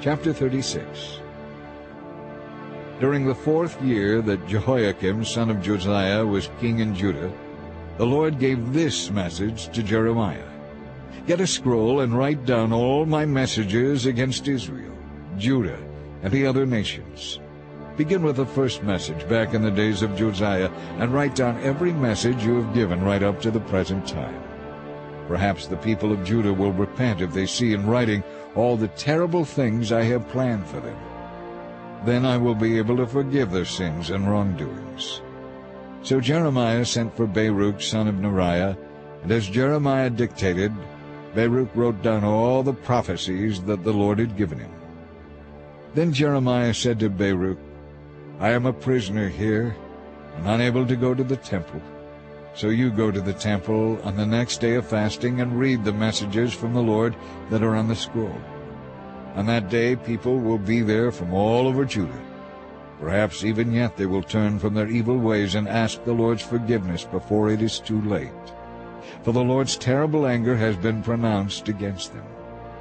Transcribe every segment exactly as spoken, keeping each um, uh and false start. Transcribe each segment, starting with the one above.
Chapter thirty-six. During the fourth year that Jehoiakim son of Josiah was king in Judah, the Lord gave this message to Jeremiah. Get a scroll and write down all my messages against Israel, Judah, and the other nations. Begin with the first message back in the days of Josiah, and write down every message you have given right up to the present time. Perhaps the people of Judah will repent if they see in writing all the terrible things I have planned for them. Then I will be able to forgive their sins and wrongdoings. So Jeremiah sent for Baruch son of Neriah, and as Jeremiah dictated, Baruch wrote down all the prophecies that the Lord had given him. Then Jeremiah said to Baruch, I am a prisoner here, and unable to go to the temple. So you go to the temple on the next day of fasting and read the messages from the Lord that are on the scroll. On that day people will be there from all over Judah. Perhaps even yet they will turn from their evil ways and ask the Lord's forgiveness before it is too late. For the Lord's terrible anger has been pronounced against them.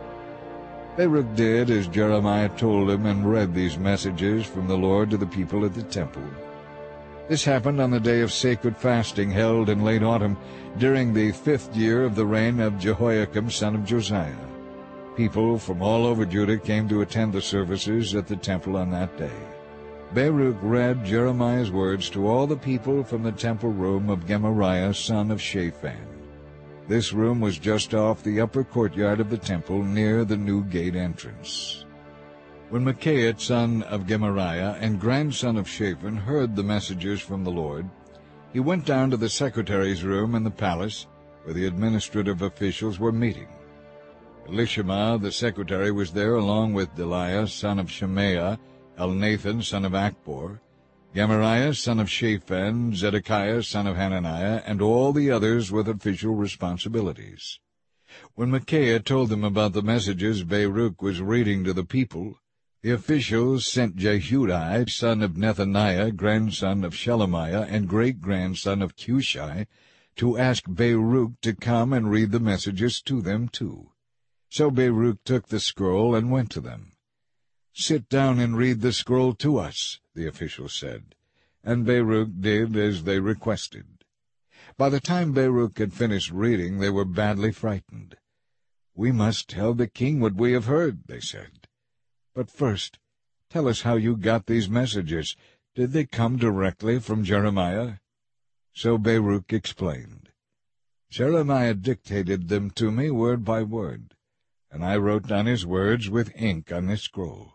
Baruch did as Jeremiah told him and read these messages from the Lord to the people at the temple. This happened on the day of sacred fasting held in late autumn during the fifth year of the reign of Jehoiakim son of Josiah. People from all over Judah came to attend the services at the temple on that day. Baruch read Jeremiah's words to all the people from the temple room of Gemariah son of Shaphan. This room was just off the upper courtyard of the temple near the new gate entrance. When Micaiah son of Gemariah and grandson of Shaphan heard the messages from the Lord, he went down to the secretary's room in the palace where the administrative officials were meeting. Elishama the secretary was there along with Delaiah son of Shemaiah, Elnathan son of Akbor, Gemariah son of Shaphan, Zedekiah son of Hananiah, and all the others with official responsibilities. When Micaiah told them about the messages Baruch was reading to the people, the officials sent Jehudi son of Nethaniah, grandson of Shelemiah, and great-grandson of Cushi, to ask Baruch to come and read the messages to them too. So Baruch took the scroll and went to them. "Sit down and read the scroll to us," the officials said, and Baruch did as they requested. By the time Baruch had finished reading, they were badly frightened. "We must tell the king what we have heard," they said. "But first, tell us how you got these messages. Did they come directly from Jeremiah?" So Baruch explained. "Jeremiah dictated them to me word by word, and I wrote down his words with ink on this scroll."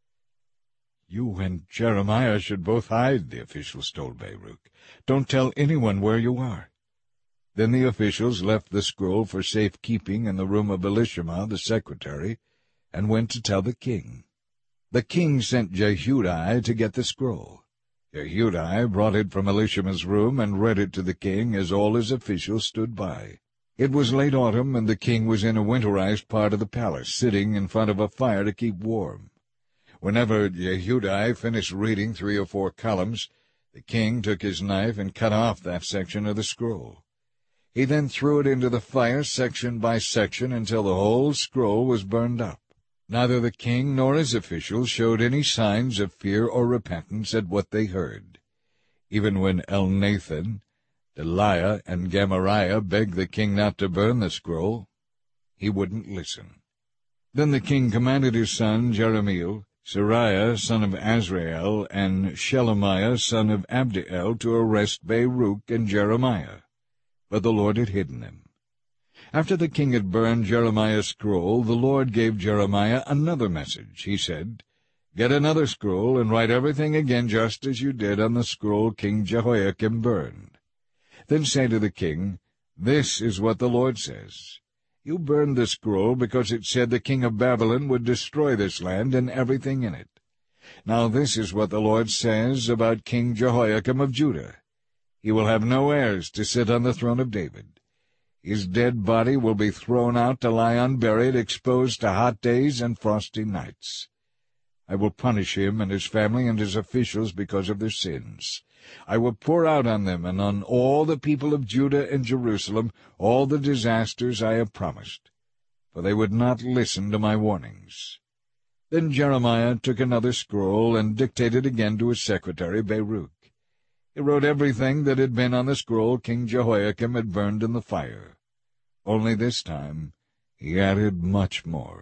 "You and Jeremiah should both hide," the officials told Baruch. "Don't tell anyone where you are." Then the officials left the scroll for safekeeping in the room of Elishama the secretary, and went to tell the king. The king sent Jehudi to get the scroll. Jehudi brought it from Elishama's room and read it to the king as all his officials stood by. It was late autumn, and the king was in a winterized part of the palace, sitting in front of a fire to keep warm. Whenever Jehudi finished reading three or four columns, the king took his knife and cut off that section of the scroll. He then threw it into the fire section by section until the whole scroll was burned up. Neither the king nor his officials showed any signs of fear or repentance at what they heard. Even when Elnathan, Delaiah, and Gemariah begged the king not to burn the scroll, he wouldn't listen. Then the king commanded his son Jerahmeel, Seraiah son of Azrael, and Shelemiah son of Abdiel to arrest Baruch and Jeremiah. But the Lord had hidden them. After the king had burned Jeremiah's scroll, the Lord gave Jeremiah another message. He said, "Get another scroll and write everything again just as you did on the scroll King Jehoiakim burned. Then say to the king, 'This is what the Lord says. You burned the scroll because it said the king of Babylon would destroy this land and everything in it. Now this is what the Lord says about King Jehoiakim of Judah. He will have no heirs to sit on the throne of David. His dead body will be thrown out to lie unburied, exposed to hot days and frosty nights. I will punish him and his family and his officials because of their sins. I will pour out on them and on all the people of Judah and Jerusalem all the disasters I have promised, for they would not listen to my warnings." Then Jeremiah took another scroll and dictated again to his secretary Baruch. He wrote everything that had been on the scroll King Jehoiakim had burned in the fire. Only this time he added much more.